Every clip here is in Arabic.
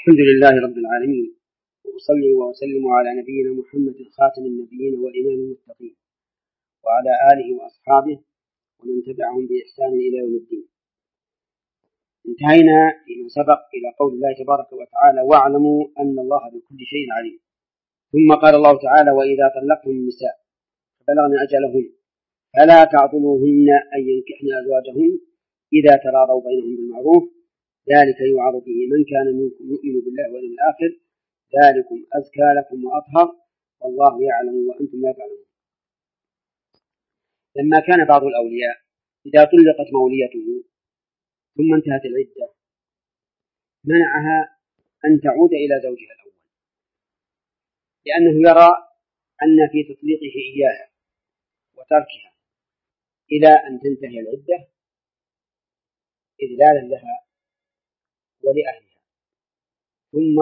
الحمد لله رب العالمين، وأصلي وأسلم على نبينا محمد خاتم النبيين وإمام المتقين، وعلى آله وأصحابه ومن تبعهم بإحسان إلى يوم الدين. انتهينا فيما سبق إلى قول الله تبارك وتعالى: واعلموا أن الله بكل شيء عليم. ثم قال الله تعالى: وإذا طلقتم النساء فبلغن أجلهن فلا تعضلوهن أن ينكحن أزواجهن إذا تراضوا بينهم بالمعروف، ذلك يوعظ به من كان منكم يؤمن بالله واليوم الآخر، ذلكم أزكى لكم وأطهر، والله يعلم وأنتم لا تعلمون. لما كان بعض الأولياء إذا طلقت موليته ثم انتهت العدة منعها أن تعود إلى زوجها الأول، لأنه يرى أن في تطليقه إياها وتركها إلى أن تنتهي العدة إذلالا لها ولأهلها، ثم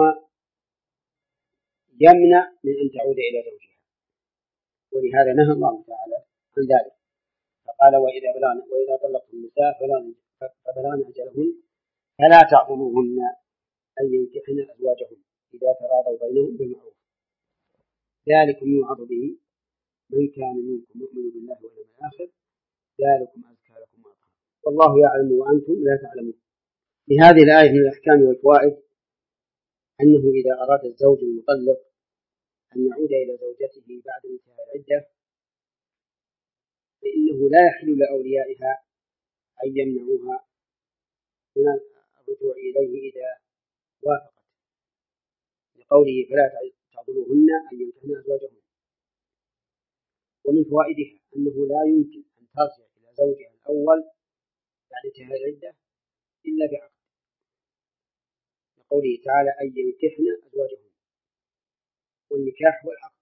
يمنع من أن تعود إلى زوجها، ولهذا نهى الله تعالى عن ذلك، فقال: وإذا طلقتم النساء فبلغن أجلهن فلا تعضلوهن أن ينكحن أزواجهن إذا تراضوا بينهم بالمعروف، ذلكم يوعظ به من كان منكم يؤمن بالله واليوم الآخر، ذلكم أزكى لكم وأطهر، والله يعلم وأنتم لا تعلمون. في هذه الآية من الأحكام والفوائد أنه إذا أراد الزوج المطلق أن يعود إلى زوجته بعد انتهاء العدة فإنه لا يحل لأوليائها أن يمنعوها من الرجوع إليه إذا وافقت، لقوله: فلا تعضلوهن أن ينكحن أزواجهن. ومن فوائدها أنه لا يمكن أن ترجع إلى زوجها الأول بعد انتهاء العدة إلا بعقد، لقوله تعالى: أن ينكحن أزواجهن، والنكاح هو العقد.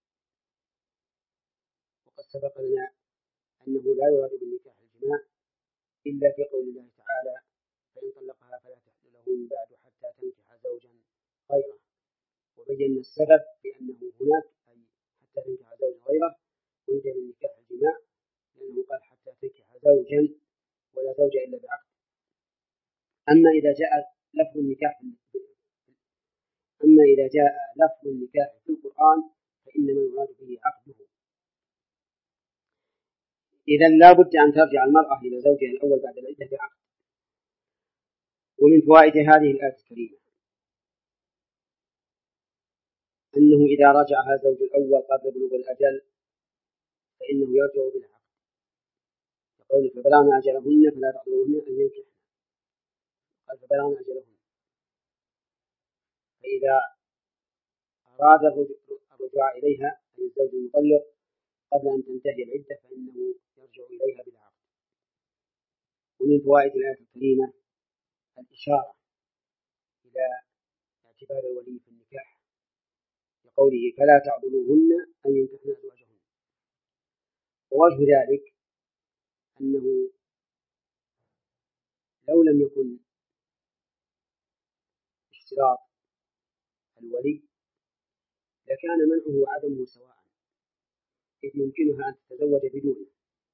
وقد سبق لنا أنه لا يراد بالنكاح الجماع إلا في قول الله تعالى: فإن طلقها فلا تحل له من بعد حتى تنكح زوجا غيره، وبينا السبب بأنه هناك أي حتى تنكح زوجا غيره ويريد بالنكاح الجماع، لأنه قال: حتى تنكح زوجا، ولا زوج إلا بعقد. أما إذا جاء لفظ النكاح في القرآن فإنما يراد به عقده. إذن لا بد أن ترجع المرأة إلى زوجها الأول بعد العدة بعقد. ومن فوائد هذه الآية الكريمة أنه إذا رجعها الزوج الأول قبل بلوغ الأجل فإنه يرجع بالعقد، يقول: فبلغن أجلهن فلا تعضلوهن أن ينكحن، قال: فبلغن أجلهن. فإذا أراد الرجوع إليها أي الزوج المطلق قبل أن تنتهي العدة فإنه يرجع إليها بالعقد. ومن فوائد الآية الكريمة الإشارة إلى اعتبار الولي في النكاح، لقوله: فلا تعضلوهن أن ينكحن أزواجهن. ووجه ذلك أنه لو لم يكن اشتراط الولي لكان منعه وعدمه سواء، إذ يمكنها أن تتزوج بدونه،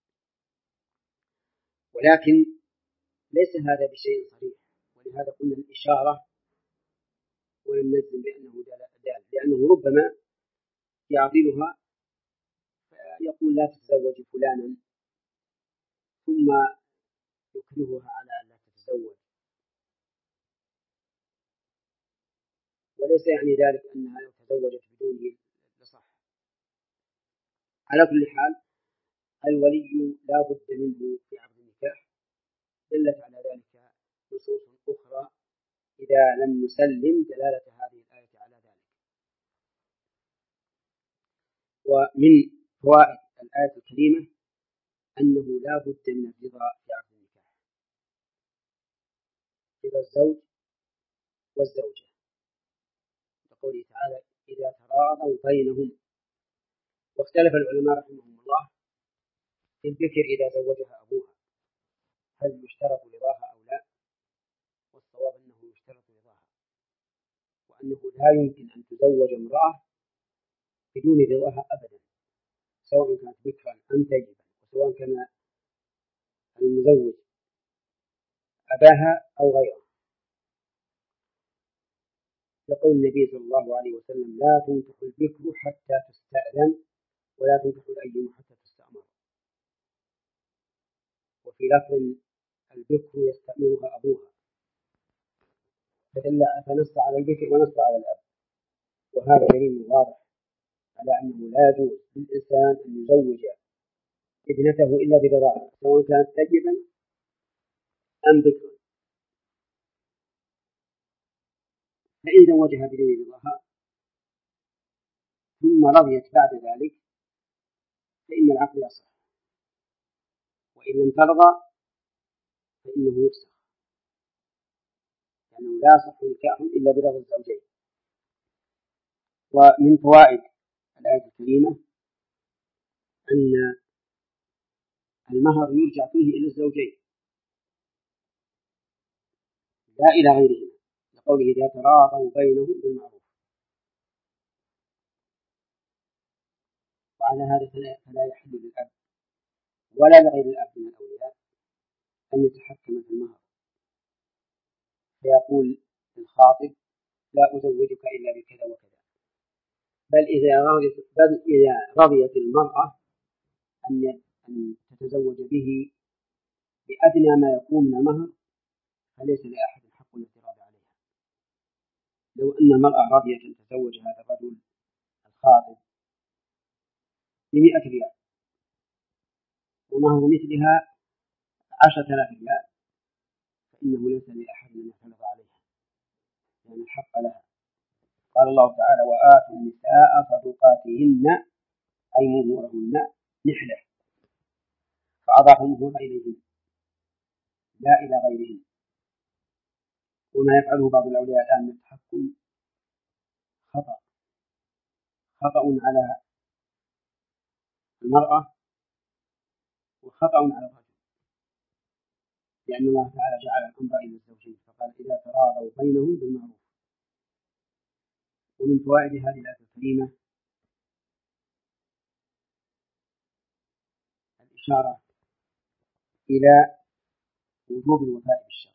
ولكن ليس هذا بشيء صريح، ولهذا قلنا الإشارة ولم نجزم بأنه دال، لأنه ربما يعضلها يقول: لا تتزوج فلانا، ثم يكرهها على أن لا تتزوج، وليس يعني ذلك أنها لو تزوجت بدونه لصح. على كل حال الولي لا بد منه في عقد النكاح، دلت على ذلك نصوص أخرى إذا لم نسلم دلالة هذه الآية على ذلك. ومن فوائد الآية الكريمة أنه لا بد من الرضا في عقد النكاح، رضا الزوج والزوجة، يقول تعالى: إذا تراضوا بينهم. واختلف العلماء رحمهم الله في البكر إذا زوجها أبوها هل يشترط رضاها أو لا، والصواب أنه يشترط رضاها، وأنه لا يمكن أن تزوج امرأة بدون رضاها أبدا، سواء كانت بكرا أم ثيبا، وسواء كان المزوج أباها أو غيره. يقول النبي صلى الله عليه وسلم: لا تنكح البكر حتى تستأذن، ولا تنكح الأيم حتى تستأمر. وفي لفظ: البكر يستأمرها أبوها، فنص على البكر ونص على الأب. وهذا دليل واضح على أنه لا يجوز للإنسان أن يزوج ابنته إلا برضاها، سواء كانت ثيبا أم بكرا. فإن زوجها بدون رضاها ثم رضيت بعد ذلك فإن العقد يصح، وإن لم ترضى فإنه يفسخ، لأنه لا يصح نكاح إلا برضا الزوجين. ومن فوائد الآية الكريمة أن المهر يرجع فيه إلى الزوجين لا إلى غيرهما، لقوله: إذا تراضوا بينهم بالمعروف. وعلى هذا فلا يحل للأب ولا لغير الأب من الأولياء أن يتحكم في المهر، فيقول للخاطب: لا أزوجك إلا بكذا وكذا. بل إذا رضيت المرأة أن تتزوج به بأدنى ما يكون من المهر فليس لأحد حق الاعتراض عليها. لو أن المرأة رضيت أن تتزوج هذا الرجل الخاطب ب100 ريال ومهر مثلها 10,000 ريال، فإنه ليس لأحد أن يعترض عليها، لأن الحق لها. قال الله تعالى: وآتوا النساء صدقاتهن أي مهورهن نحلة، فأضاف المهور إليهن لا إلى غيرهن. وما يفعله بعض الأولياء الآن من التحكم خطأ على المرأة وخطأ على الرجل، لأن الله تعالى جعل الأمر إلى الزوجين، فقال: إذا تراضوا بينهم بالمعروف. ومن فوائد هذه الآية الكريمة الإشارة إلى وجوب الوفاء بالشرط،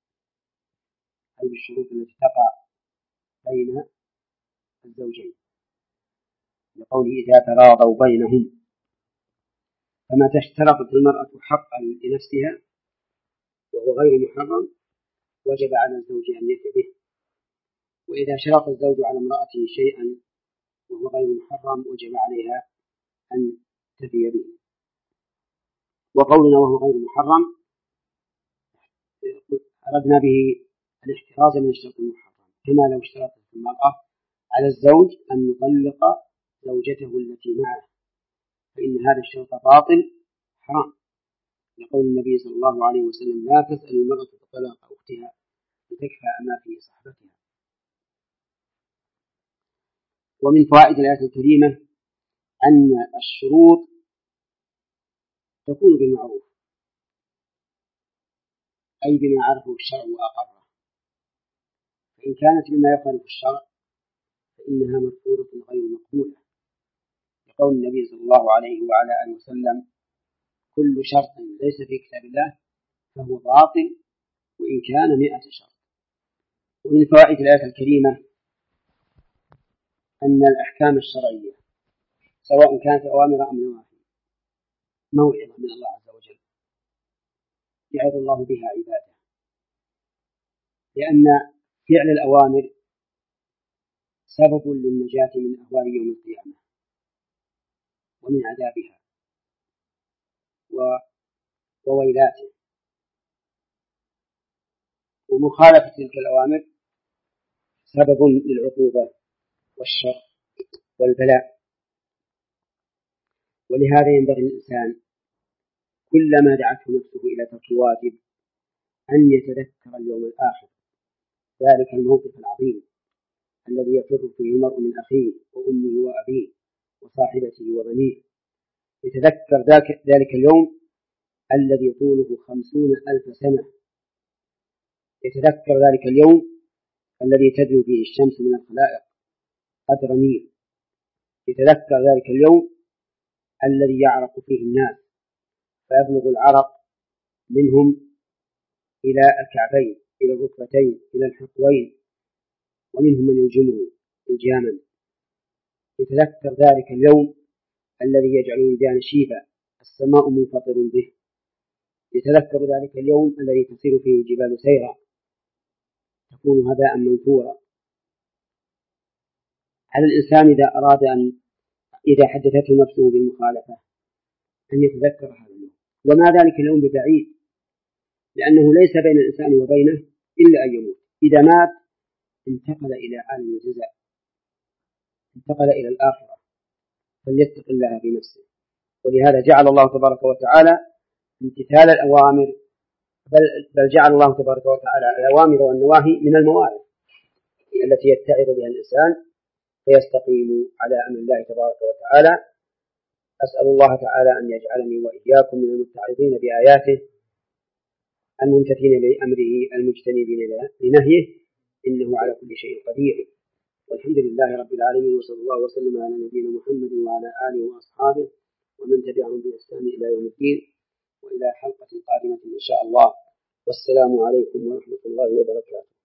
أي بالشروط التي تقع بين الزوجين، لقوله: إذا تراضوا بينهم. فما اشترطت المرأة حقا لنفسها وهو غير محرم وجب على الزوج أن يفي به، وإذا شرط الزوج على امرأته شيئا وهو غير محرم وجب عليها أن تفي به. وقولنا وهو غير محرم أردنا به الاحتراز من الشرط المحرم، كما لو اشترطت المرأة على الزوج أن يطلق زوجته التي معه فإن هذا الشرط باطل حرام، لقول النبي صلى الله عليه وسلم: لا تسأل المرأة طلاق أختها لتكفى ما في صحبتها. ومن فوائد الآية الكريمة أن الشروط تكون بالمعروف، أي بما عرفه الشرع وأقره، فإن كانت بما يخالف الشرع فإنها مرفوضة غير مقبولة، لقول النبي صلى الله عليه وعلى آله وسلم: كل شرط ليس في كتاب الله فهو باطل وإن كان 100 شرط. ومن فوائد الآية الكريمة أن الأحكام الشرعية سواء كانت أوامر أم نواهي موعظة من الله عز وجل يعظ الله بها عباده، لأن فعل الأوامر سبب للنجاة من أهوال يوم القيامة ومن عذابها وويلاته، ومخالفة تلك الأوامر سبب للعقوبة والشر والبلاء. ولهذا ينبغي الإنسان كلما دعته نفسه إلى ترك واجب أن يتذكر اليوم الآخر، ذلك الموقف العظيم الذي يفر فيه المرء من أخيه وأمه وأبيه وصاحبته وبنيه، يتذكر ذلك اليوم الذي طوله 50,000 سنة، يتذكر ذلك اليوم الذي تدنو فيه الشمس من الخلائق قدر ميل، يتذكر ذلك اليوم الذي يعرق فيه الناس فيبلغ العرق منهم إلى الكعبين، إلى الركبتين، إلى الحقوين، ومنهم من يلجمه الجاما، يتذكر ذلك اليوم الذي يجعل الولدان شيبا السماء منفطر به، يتذكر ذلك اليوم الذي تصير فيه الجبال سيرا تكون هباء منثورا. على الإنسان إذا حدثته نفسه بالمخالفة أن يتذكر هذا اليوم، وما ذلك اليوم ببعيد، لأنه ليس بين الإنسان وبينه إلا أن يموت. إذا مات انتقل إلى عالم الجزاء، انتقل إلى الآخرة، فليتق الله في نفسه. ولهذا جعل الله تبارك وتعالى امتثال الأوامر، بل جعل الله تبارك وتعالى الأوامر والنواهي من الموارد التي يتعظ بها الإنسان فيستقيم على أمر الله تبارك وتعالى. أسأل الله تعالى أن يجعلني وإياكم من المتعظين بآياته الممتثلين لأمره المجتنبين لنهيه، إنه على كل شيء قدير. والحمد لله رب العالمين، وصلى الله وسلم على نبينا محمد وعلى آله وأصحابه ومن تبعهم بإحسان إلى يوم الدين، وإلى حلقة قادمة إن شاء الله. والسلام عليكم ورحمة الله وبركاته.